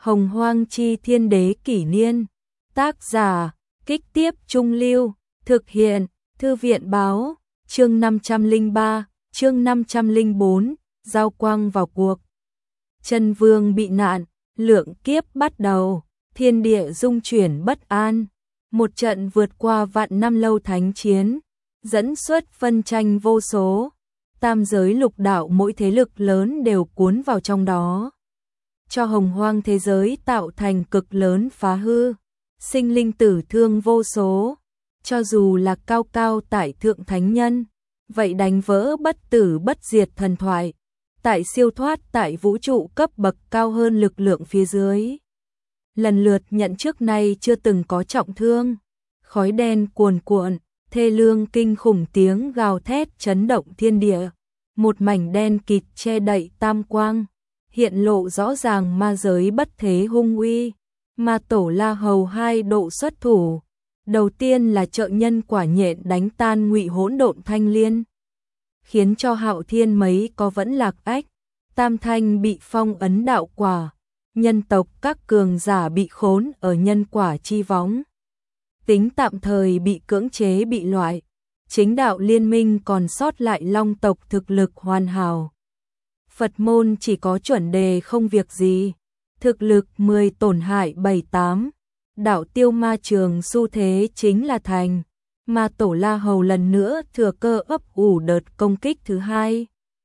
Hồng Hoang Chi Thiên Đế Kỷ Niên. Tác giả, Kích Tiếp Trung Lưu. Thực hiện, Thư viện Báo. Chương 503, chương 504, giao quang vào cuộc. Chân Vương bị nạn, lượng kiếp bắt đầu, thiên địa rung chuyển bất an. Một trận vượt qua vạn năm lâu thánh chiến, dẫn xuất phân tranh vô số. Tam giới lục đạo mỗi thế lực lớn đều cuốn vào trong đó, cho hồng hoang thế giới tạo thành cực lớn phá hư, sinh linh tử thương vô số. Cho dù là cao cao tại thượng thánh nhân, vậy đánh vỡ bất tử bất diệt thần thoại, tại siêu thoát tại vũ trụ cấp bậc cao hơn lực lượng phía dưới, lần lượt nhận trước nay chưa từng có trọng thương. Khói đen cuồn cuộn, thê lương kinh khủng tiếng gào thét chấn động thiên địa. Một mảnh đen kịt che đậy tam quang, hiện lộ rõ ràng ma giới bất thế hung uy. Ma tổ La Hầu hai độ xuất thủ. Đầu tiên là trợ nhân quả nhện đánh tan Ngụy Hỗn Độn Thanh Liên, khiến cho Hạo Thiên mấy có vẫn lạc ách. Tam Thanh bị phong ấn đạo quả, nhân tộc các cường giả bị khốn ở nhân quả chi võng, tính tạm thời bị cưỡng chế bị loại. Chính đạo liên minh còn sót lại Long tộc thực lực hoàn hảo. Phật môn chỉ có chuẩn đề không việc gì, thực lực 10 tổn hại 7-8. Đạo tiêu ma trường xu thế chính là thành. Ma tổ La Hầu lần nữa thừa cơ ấp ủ đợt công kích thứ hai.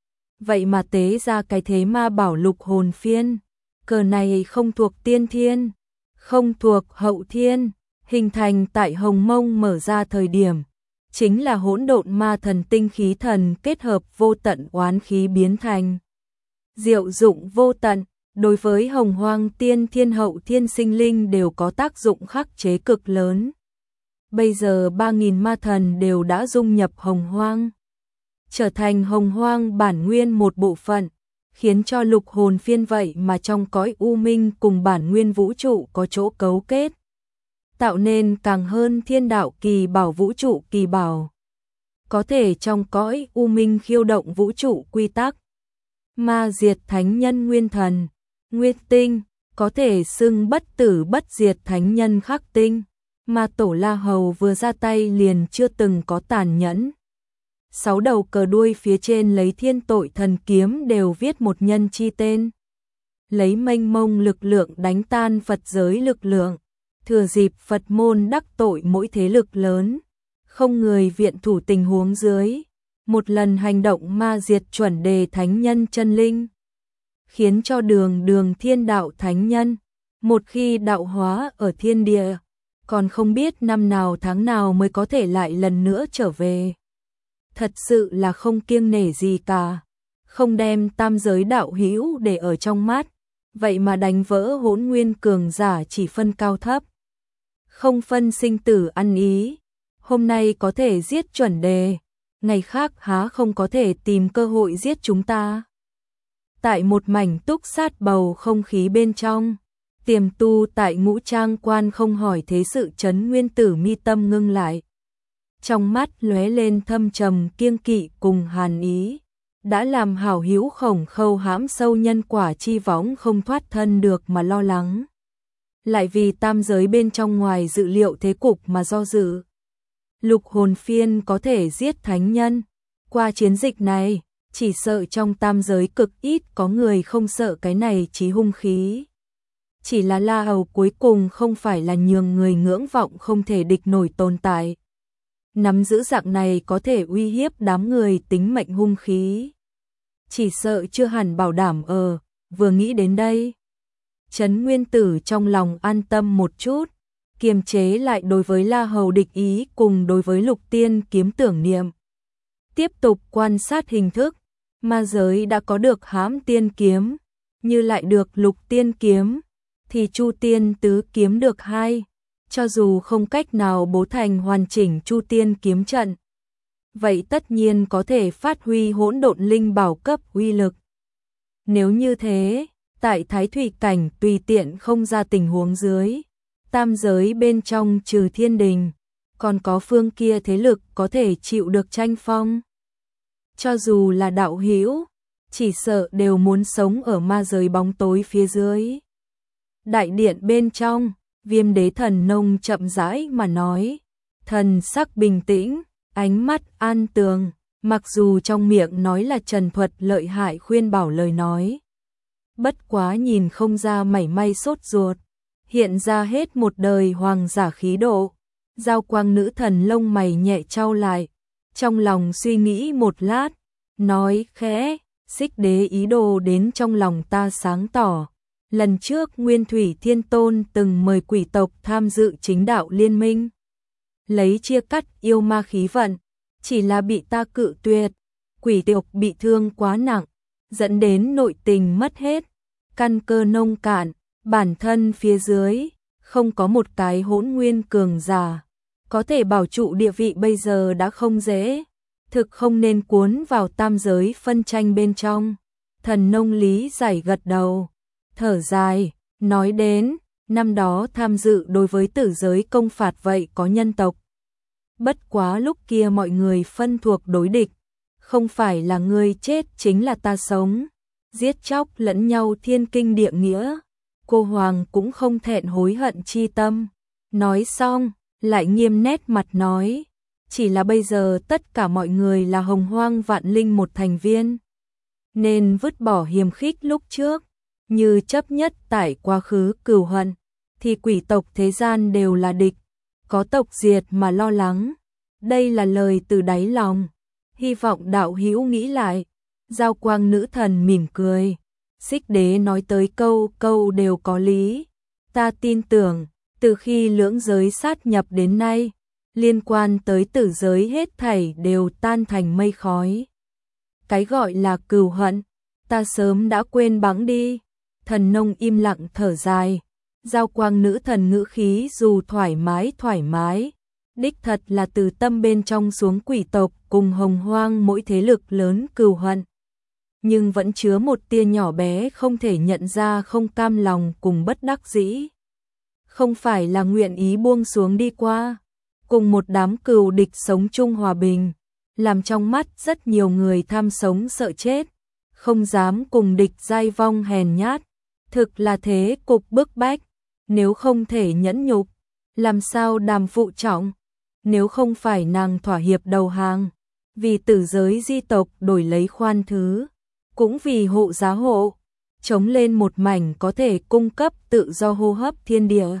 Vậy mà tế ra cái thế ma bảo lục hồn phiên. Cờ này không thuộc tiên thiên, không thuộc hậu thiên, hình thành tại Hồng Mông mở ra thời điểm. Chính là hỗn độn ma thần tinh khí thần kết hợp vô tận oán khí biến thành. Diệu dụng vô tận, đối với hồng hoang tiên thiên hậu thiên sinh linh đều có tác dụng khắc chế cực lớn. Bây giờ 3.000 ma thần đều đã dung nhập hồng hoang, trở thành hồng hoang bản nguyên một bộ phận, khiến cho lục hồn phiên vậy mà trong cõi u minh cùng bản nguyên vũ trụ có chỗ cấu kết, tạo nên càng hơn thiên đạo kỳ bảo vũ trụ kỳ bảo, có thể trong cõi u minh khiêu động vũ trụ quy tắc. Ma diệt thánh nhân nguyên thần, nguyên tinh, có thể xưng bất tử bất diệt thánh nhân khắc tinh. Ma tổ La Hầu vừa ra tay liền chưa từng có tàn nhẫn. 6 đầu cờ đuôi phía trên lấy thiên tội thần kiếm đều viết một nhân chi tên, lấy mênh mông lực lượng đánh tan Phật giới lực lượng. Thừa dịp Phật môn đắc tội mỗi thế lực lớn, không người viện thủ tình huống dưới, một lần hành động ma diệt chuẩn đề thánh nhân chân linh, khiến cho đường thiên đạo thánh nhân, một khi đạo hóa ở thiên địa, còn không biết năm nào tháng nào mới có thể lại lần nữa trở về. Thật sự là không kiêng nể gì cả, không đem tam giới đạo hữu để ở trong mắt, vậy mà đánh vỡ hỗn nguyên cường giả chỉ phân cao thấp, không phân sinh tử ăn ý. Hôm nay có thể giết chuẩn đề, ngày khác há không có thể tìm cơ hội giết chúng ta. Tại một mảnh túc sát bầu không khí bên trong, tiềm tu tại Ngũ Trang Quan không hỏi thế sự Trấn Nguyên Tử mi tâm ngưng lại, trong mắt lóe lên thâm trầm kiêng kỵ cùng hàn ý, đã làm hảo hữu Khổng Khâu hãm sâu nhân quả chi võng không thoát thân được mà lo lắng, lại vì tam giới bên trong ngoài dự liệu thế cục mà do dự. Lục hồn phiên có thể giết thánh nhân, qua chiến dịch này, chỉ sợ trong tam giới cực ít có người không sợ cái này chí hung khí. Chỉ là La Hầu cuối cùng không phải là nhường người ngưỡng vọng không thể địch nổi tồn tại. Nắm giữ dạng này có thể uy hiếp đám người tính mệnh hung khí, chỉ sợ chưa hẳn bảo đảm vừa nghĩ đến đây, Trấn Nguyên Tử trong lòng an tâm một chút, kiềm chế lại đối với La Hầu địch ý cùng đối với Lục Tiên kiếm tưởng niệm. Tiếp tục quan sát hình thức, ma giới đã có được hãm tiên kiếm, như lại được Lục Tiên kiếm, thì Chu Tiên tứ kiếm được 2, cho dù không cách nào bố thành hoàn chỉnh Chu Tiên kiếm trận, vậy tất nhiên có thể phát huy hỗn độn linh bảo cấp uy lực. Nếu như thế, tại Thái Thủy cảnh tùy tiện không ra tình huống dưới, tam giới bên trong trừ thiên đình, còn có phương kia thế lực có thể chịu được tranh phong. Cho dù là đạo hữu, chỉ sợ đều muốn sống ở ma giới bóng tối phía dưới. Đại điện bên trong, Viêm Đế Thần Nông chậm rãi mà nói, thần sắc bình tĩnh, ánh mắt an tường, mặc dù trong miệng nói là trần thuật lợi hại khuyên bảo lời nói. Bất quá nhìn không ra mảy may sốt ruột, hiện ra hết một đời hoàng giả khí độ. Giao Quang nữ thần lông mày nhẹ chau lại, trong lòng suy nghĩ một lát, nói khẽ, Xích Đế ý đồ đến trong lòng ta sáng tỏ. Lần trước Nguyên Thủy Thiên Tôn từng mời quỷ tộc tham dự chính đạo liên minh, lấy chia cắt yêu ma khí vận, chỉ là bị ta cự tuyệt, quỷ tộc bị thương quá nặng, dẫn đến nội tình mất hết, căn cơ nông cạn, bản thân phía dưới không có một cái hỗn nguyên cường giả, có thể bảo trụ địa vị bây giờ đã không dễ, thực không nên cuốn vào tam giới phân tranh bên trong. Thần Nông lý giải gật đầu, thở dài, nói đến, năm đó tham dự đối với tử giới công phạt vậy có nhân tộc. Bất quá lúc kia mọi người phân thuộc đối địch, không phải là ngươi chết chính là ta sống, giết chóc lẫn nhau thiên kinh địa nghĩa, cô Hoàng cũng không thẹn hối hận chi tâm. Nói xong, lại nghiêm nét mặt nói, chỉ là bây giờ tất cả mọi người là Hồng Hoang Vạn Linh một thành viên, nên vứt bỏ hiềm khích lúc trước, như chấp nhất tại quá khứ cừu hận, thì quỷ tộc thế gian đều là địch, có tộc diệt mà lo lắng. Đây là lời từ đáy lòng, hy vọng đạo hữu nghĩ lại. Giao Quang nữ thần mỉm cười, Xích Đế nói tới câu câu đều có lý, ta tin tưởng, từ khi lưỡng giới sát nhập đến nay, liên quan tới tử giới hết thảy đều tan thành mây khói. Cái gọi là cừu hận, ta sớm đã quên bẵng đi. Thần Nông im lặng thở dài, Giao Quang nữ thần ngữ khí dù thoải mái, đích thật là từ tâm bên trong xuống quỷ tộc cùng Hồng Hoang mỗi thế lực lớn cừu hận, nhưng vẫn chứa một tia nhỏ bé không thể nhận ra không cam lòng cùng bất đắc dĩ. Không phải là nguyện ý buông xuống đi qua, cùng một đám cừu địch sống chung hòa bình, làm trong mắt rất nhiều người tham sống sợ chết, không dám cùng địch giai vong hèn nhát, thực là thế cục bức bách, nếu không thể nhẫn nhục, làm sao đàm phụ trọng, nếu không phải nàng thỏa hiệp đầu hàng, vì tử giới di tộc đổi lấy khoan thứ, cũng vì hộ giá hộ, chống lên một mảnh có thể cung cấp tự do hô hấp thiên địa.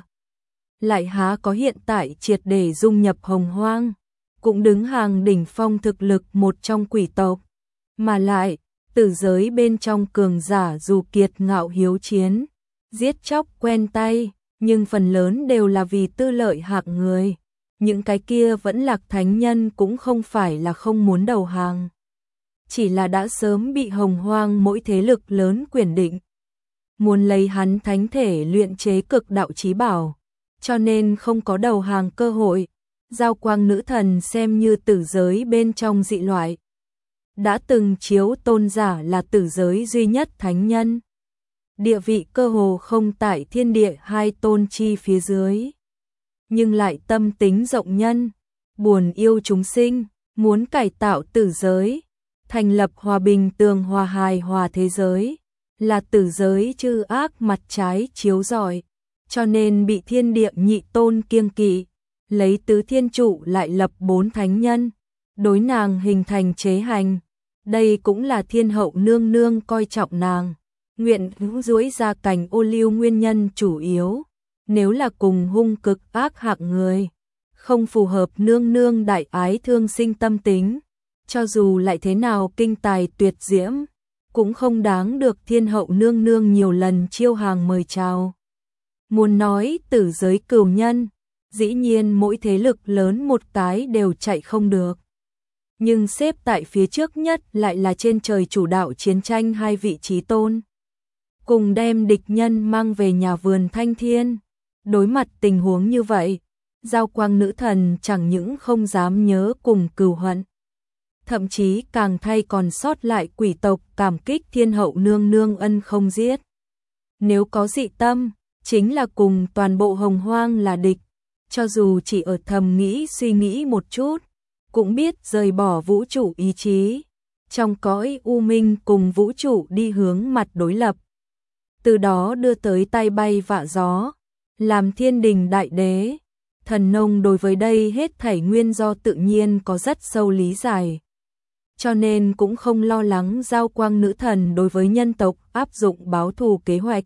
Lại há có hiện tại triệt để dung nhập Hồng Hoang, cũng đứng hàng đỉnh phong thực lực một trong quỷ tộc, mà lại, tử giới bên trong cường giả dù kiệt ngạo hiếu chiến, giết chóc quen tay, nhưng phần lớn đều là vì tư lợi hạng người. Những cái kia vẫn lạc thánh nhân cũng không phải là không muốn đầu hàng, chỉ là đã sớm bị Hồng Hoang mỗi thế lực lớn quyền định, muốn lấy hắn thánh thể luyện chế cực đạo chí bảo, cho nên không có đầu hàng cơ hội. Giao Quang nữ thần xem như tử giới bên trong dị loại, đã từng chiếu tôn giả là tử giới duy nhất thánh nhân, địa vị cơ hồ không tại thiên địa hai tôn chi phía dưới, nhưng lại tâm tính rộng nhân, buồn yêu chúng sinh, muốn cải tạo tử giới, thành lập hòa bình tường hòa hài hòa thế giới, là tử giới chư ác mặt trái chiếu rọi, cho nên bị thiên địa nhị tôn kiêng kỵ, lấy tứ thiên trụ lại lập 4 thánh nhân, đối nàng hình thành chế hành. Đây cũng là thiên hậu nương nương coi trọng nàng, nguyện duỗi ra cành ô liu nguyên nhân chủ yếu. Nếu là cùng hung cực ác hạng người, không phù hợp nương nương đại ái thương sinh tâm tính, cho dù lại thế nào kinh tài tuyệt diễm, cũng không đáng được thiên hậu nương nương nhiều lần chiêu hàng mời chào. Muốn nói tử giới cửu nhân, dĩ nhiên mỗi thế lực lớn một cái đều chạy không được. Nhưng xếp tại phía trước nhất lại là trên trời chủ đạo chiến tranh hai vị chí tôn, cùng đem địch nhân mang về nhà vườn thanh thiên. Đối mặt tình huống như vậy, Giao Quang nữ thần chẳng những không dám nhớ cùng cừu hận, thậm chí càng thay còn sót lại quỷ tộc cảm kích thiên hậu nương nương ân không giết. Nếu có dị tâm, chính là cùng toàn bộ Hồng Hoang là địch, cho dù chỉ ở thầm nghĩ suy nghĩ một chút, cũng biết rời bỏ vũ trụ ý chí, trong cõi u minh cùng vũ trụ đi hướng mặt đối lập. từ đó đưa tới tai bay vạ gió, làm thiên đình đại đế. Thần nông đối với đây hết thảy nguyên do tự nhiên có rất sâu lý giải. Cho nên cũng không lo lắng Giao Quang nữ thần đối với nhân tộc áp dụng báo thù kế hoạch.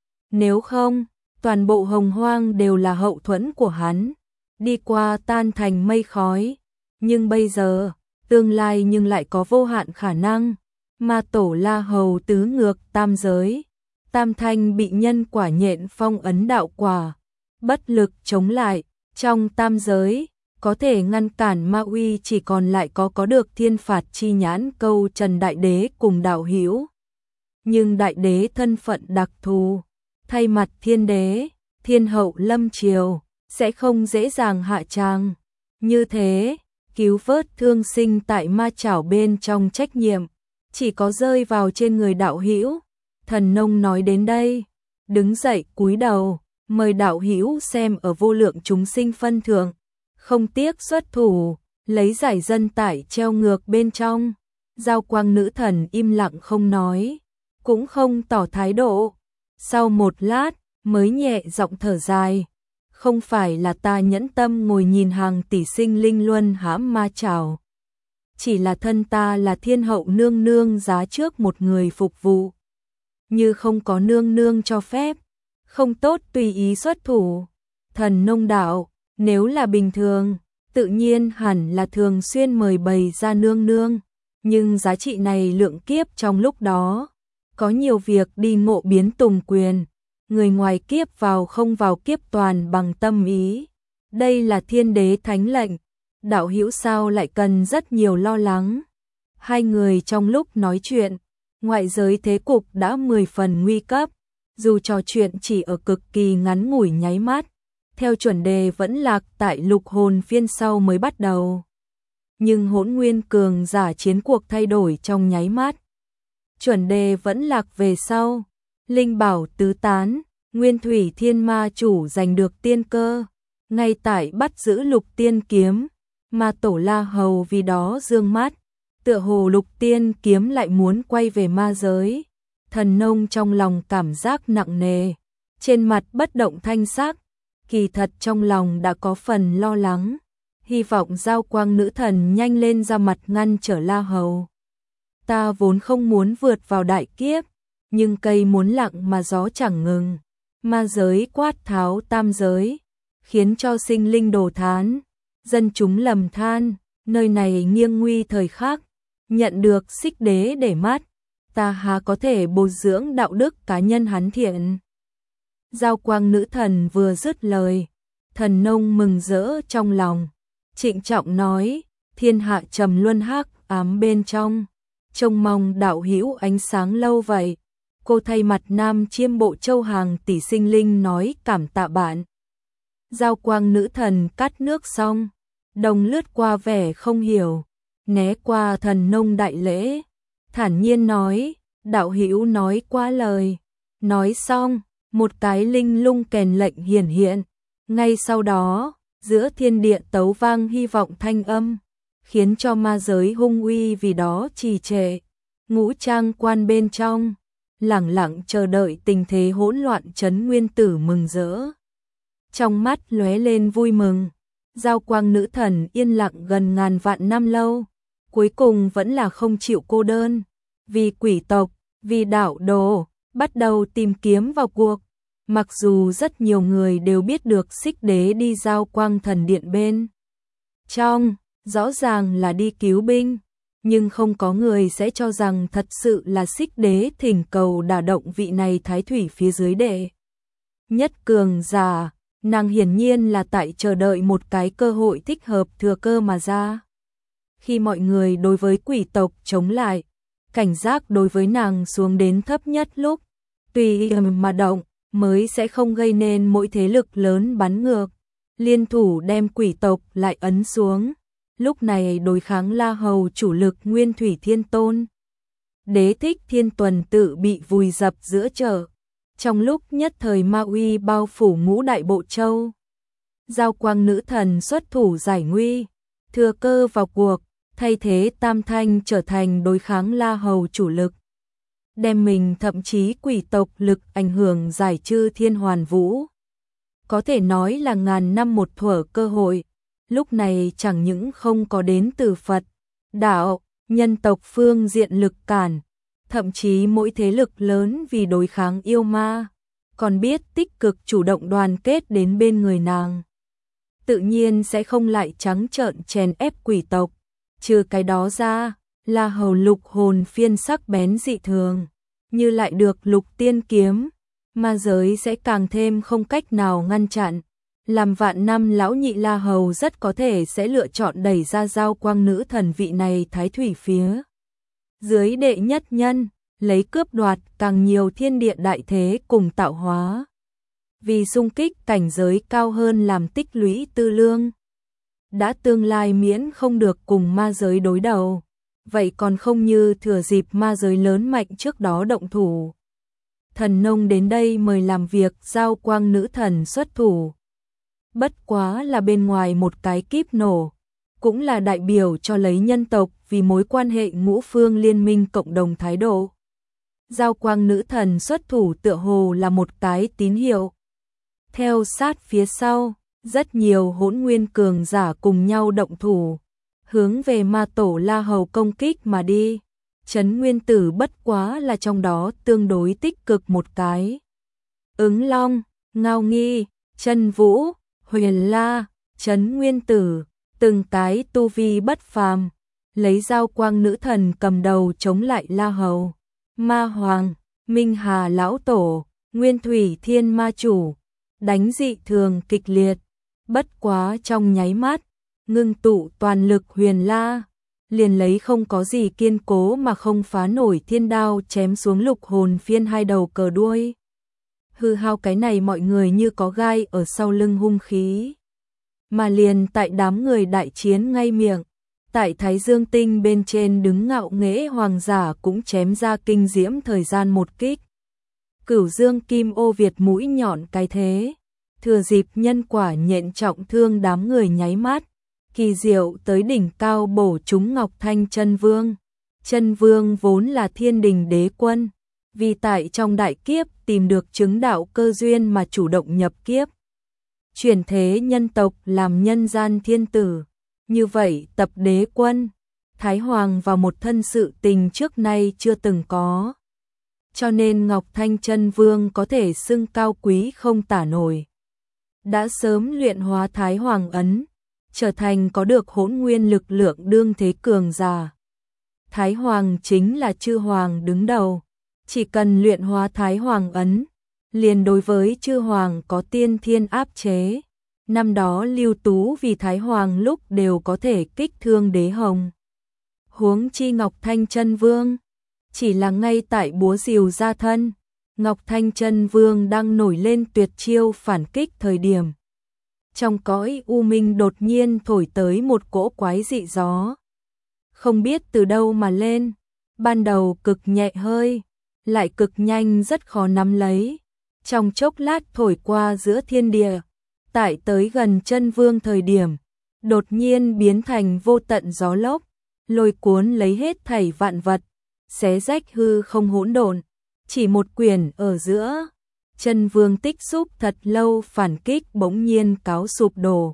Nếu không, toàn bộ hồng hoang đều là hậu thuẫn của hắn, đi qua tan thành mây khói. Nhưng bây giờ, tương lai nhưng lại có vô hạn khả năng. Ma tổ La Hầu tứ ngược tam giới, tam thanh bị nhân quả nhện phong ấn đạo quả, bất lực chống lại. Trong tam giới, có thể ngăn cản ma uy chỉ còn lại có được thiên phạt chi nhãn câu trần đại đế cùng đạo hữu. Nhưng đại đế thân phận đặc thù, thay mặt thiên đế, thiên hậu lâm triều, sẽ không dễ dàng hạ tràng. Như thế, cứu vớt thương sinh tại ma chảo bên trong trách nhiệm, chỉ có rơi vào trên người đạo hữu. Thần nông nói đến đây, đứng dậy cúi đầu, mời đạo hữu xem ở vô lượng chúng sinh phân thượng, không tiếc xuất thủ, lấy giải dân tải treo ngược bên trong. Giao Quang nữ thần im lặng không nói, cũng không tỏ thái độ. Sau một lát, mới nhẹ giọng thở dài. Không phải là ta nhẫn tâm ngồi nhìn hàng tỷ sinh linh luân hãm ma chảo. Chỉ là thân ta là thiên hậu nương nương giá trước một người phục vụ. Như không có nương nương cho phép, không tốt tùy ý xuất thủ. Thần nông đạo, nếu là bình thường, tự nhiên hẳn là thường xuyên mời bày ra nương nương. Nhưng giá trị này lượng kiếp trong lúc đó, có nhiều việc đi ngộ biến tùng quyền. Người ngoài kiếp vào không vào kiếp toàn bằng tâm ý. Đây là thiên đế thánh lệnh, đạo hữu sao lại cần rất nhiều lo lắng. Hai người trong lúc nói chuyện, ngoại giới thế cục đã 10 phần nguy cấp, dù trò chuyện chỉ ở cực kỳ ngắn ngủi nháy mắt, theo chuẩn đề vẫn lạc tại lục hồn phiên sau mới bắt đầu. Nhưng hỗn nguyên cường giả chiến cuộc thay đổi trong nháy mắt. Chuẩn đề vẫn lạc về sau, linh bảo tứ tán, Nguyên Thủy Thiên Ma chủ giành được tiên cơ, ngay tại bắt giữ Lục Tiên kiếm, Ma tổ La Hầu vì đó dương mắt, tựa hồ Lục Tiên kiếm lại muốn quay về ma giới. Thần nông trong lòng cảm giác nặng nề, trên mặt bất động thanh sắc, kỳ thật trong lòng đã có phần lo lắng, hy vọng Giao Quang nữ thần nhanh lên ra mặt ngăn trở La Hầu. Ta vốn không muốn vượt vào đại kiếp, nhưng cây muốn lặng mà gió chẳng ngừng. Ma giới quát tháo tam giới, khiến cho sinh linh đổ thán, dân chúng lầm than, nơi này nghiêng nguy thời khắc, nhận được xích đế để mắt, ta há có thể bồi dưỡng đạo đức cá nhân hắn thiện. Giao Quang nữ thần vừa dứt lời, thần nông mừng rỡ trong lòng, trịnh trọng nói, thiên hạ trầm luân hắc ám bên trong, trông mong đạo hữu ánh sáng lâu vậy. Cô thay mặt Nam Chiêm Bộ Châu hàng tỷ sinh linh nói cảm tạ bạn. Giao Quang nữ thần cắt nước xong, đồng lướt qua vẻ không hiểu, né qua thần nông đại lễ, thản nhiên nói, đạo hữu nói quá lời. Nói xong, một cái linh lung kèn lệnh hiển hiện, ngay sau đó, giữa thiên địa tấu vang hy vọng thanh âm, khiến cho ma giới hung uy vì đó trì trệ. Ngũ trang quan bên trong lẳng lặng chờ đợi tình thế hỗn loạn. Trấn Nguyên Tử mừng rỡ, trong mắt lóe lên vui mừng. Giao Quang nữ thần yên lặng gần ngàn vạn năm lâu, cuối cùng vẫn là không chịu cô đơn, vì quỷ tộc, vì đạo đồ, bắt đầu tìm kiếm vào cuộc. Mặc dù rất nhiều người đều biết được xích đế đi Giao Quang thần điện bên trong, rõ ràng là đi cứu binh, nhưng không có người sẽ cho rằng thật sự là xích đế thỉnh cầu đả động vị này thái thủy phía dưới đệ nhất cường giả. Nàng hiển nhiên là tại chờ đợi một cái cơ hội thích hợp thừa cơ mà ra. Khi mọi người đối với quỷ tộc chống lại, cảnh giác đối với nàng xuống đến thấp nhất lúc, tùy mà động, mới sẽ không gây nên mỗi thế lực lớn bắn ngược, liên thủ đem quỷ tộc lại ấn xuống. Lúc này đối kháng La Hầu chủ lực Nguyên Thủy Thiên Tôn, Đế Thích Thiên Tuần tự bị vùi dập giữa chợ. Trong lúc nhất thời ma uy bao phủ ngũ đại bộ châu, Giao Quang nữ thần xuất thủ giải nguy, thừa cơ vào cuộc, thay thế Tam Thanh trở thành đối kháng La Hầu chủ lực. đem mình thậm chí quỷ tộc lực ảnh hưởng giải trừ thiên hoàn vũ. Có thể nói là ngàn năm một thuở cơ hội, lúc này chẳng những không có đến từ Phật, đạo, nhân tộc phương diện lực cản, thậm chí mỗi thế lực lớn vì đối kháng yêu ma, còn biết tích cực chủ động đoàn kết đến bên người nàng. Tự nhiên sẽ không lại trắng trợn chèn ép quỷ tộc, trừ cái đó ra, La Hầu lục hồn phiên sắc bén dị thường, như lại được lục tiên kiếm, ma giới sẽ càng thêm không cách nào ngăn chặn. Làm vạn năm lão nhị La Hầu rất có thể sẽ lựa chọn đẩy ra giao quang nữ thần vị này thái thủy phía dưới đệ nhất nhân, lấy cướp đoạt càng nhiều thiên địa đại thế cùng tạo hóa. Vì xung kích cảnh giới cao hơn làm tích lũy tư lương. Đã tương lai miễn không được cùng ma giới đối đầu, vậy còn không như thừa dịp ma giới lớn mạnh trước đó động thủ. Thần nông đến đây mời làm việc giao quang nữ thần xuất thủ. Bất quá là bên ngoài một cái kíp nổ, cũng là đại biểu cho lấy nhân tộc vì mối quan hệ ngũ phương liên minh cộng đồng thái độ. Giao quang nữ thần xuất thủ tựa hồ là một cái tín hiệu. Theo sát phía sau, rất nhiều hỗn nguyên cường giả cùng nhau động thủ, hướng về ma tổ La Hầu công kích mà đi. Trấn Nguyên Tử bất quá là trong đó tương đối tích cực một cái. Ứng Long, Ngao Nghi, Chân Vũ, Huyền La, Trấn Nguyên Tử, từng cái tu vi bất phàm, lấy giao quang nữ thần cầm đầu chống lại La Hầu. Ma Hoàng, Minh Hà Lão Tổ, Nguyên Thủy Thiên Ma Chủ, đánh dị thường kịch liệt, bất quá trong nháy mắt, ngưng tụ toàn lực Huyền La, liền lấy không có gì kiên cố mà không phá nổi thiên đao chém xuống lục hồn phiên hai đầu cờ đuôi. Hư hao cái này mọi người như có gai ở sau lưng hung khí. Mà liền tại đám người đại chiến ngay miệng, tại Thái Dương Tinh bên trên đứng ngạo nghễ hoàng giả cũng chém ra kinh diễm thời gian một kích. Cửu Dương Kim Ô Việt mũi nhọn cái thế, thừa dịp nhân quả nhện trọng thương đám người nháy mắt, kỳ diệu tới đỉnh cao bổ trúng Ngọc Thanh Chân Vương. Chân Vương vốn là thiên đình đế quân, vì tại trong đại kiếp tìm được chứng đạo cơ duyên mà chủ động nhập kiếp. Chuyển thế nhân tộc làm nhân gian thiên tử, như vậy tập đế quân, Thái Hoàng vào một thân sự tình trước nay chưa từng có. Cho nên Ngọc Thanh Chân Vương có thể xưng cao quý không tả nổi. Đã sớm luyện hóa Thái Hoàng ấn, trở thành có được hỗn nguyên lực lượng đương thế cường giả. Thái Hoàng chính là chư hoàng đứng đầu, chỉ cần luyện hóa Thái Hoàng ấn, liền đối với chư hoàng có tiên thiên áp chế. Năm đó Lưu Tú vì Thái Hoàng lúc đều có thể kích thương đế hồng. Huống chi Ngọc Thanh Chân Vương, chỉ là ngay tại búa rìu ra thân, Ngọc Thanh Chân Vương đang nổi lên tuyệt chiêu phản kích thời điểm. Trong cõi u minh đột nhiên thổi tới một cỗ quái dị gió. Không biết từ đâu mà lên, ban đầu cực nhẹ hơi, lại cực nhanh rất khó nắm lấy. Trong chốc lát thổi qua giữa thiên địa, tại tới gần Chân Vương thời điểm, đột nhiên biến thành vô tận gió lốc, lôi cuốn lấy hết thảy vạn vật, xé rách hư không hỗn độn, chỉ một quyền ở giữa. Chân Vương tích xúc thật lâu phản kích bỗng nhiên cáo sụp đổ.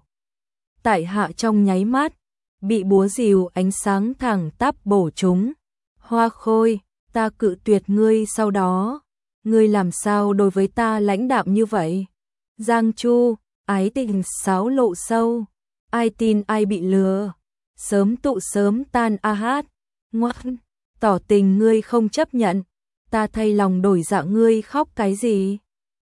Tại hạ trong nháy mắt, bị búa rìu ánh sáng thẳng tắp bổ trúng. Hoa Khôi, ta cự tuyệt ngươi sau đó. Ngươi làm sao đối với ta lãnh đạm như vậy? Giang Chu, ái tình xáo lộ sâu. Ai tin ai bị lừa. Sớm tụ sớm tan a hát. Ngoan, tỏ tình ngươi không chấp nhận. Ta thay lòng đổi dạ ngươi khóc cái gì?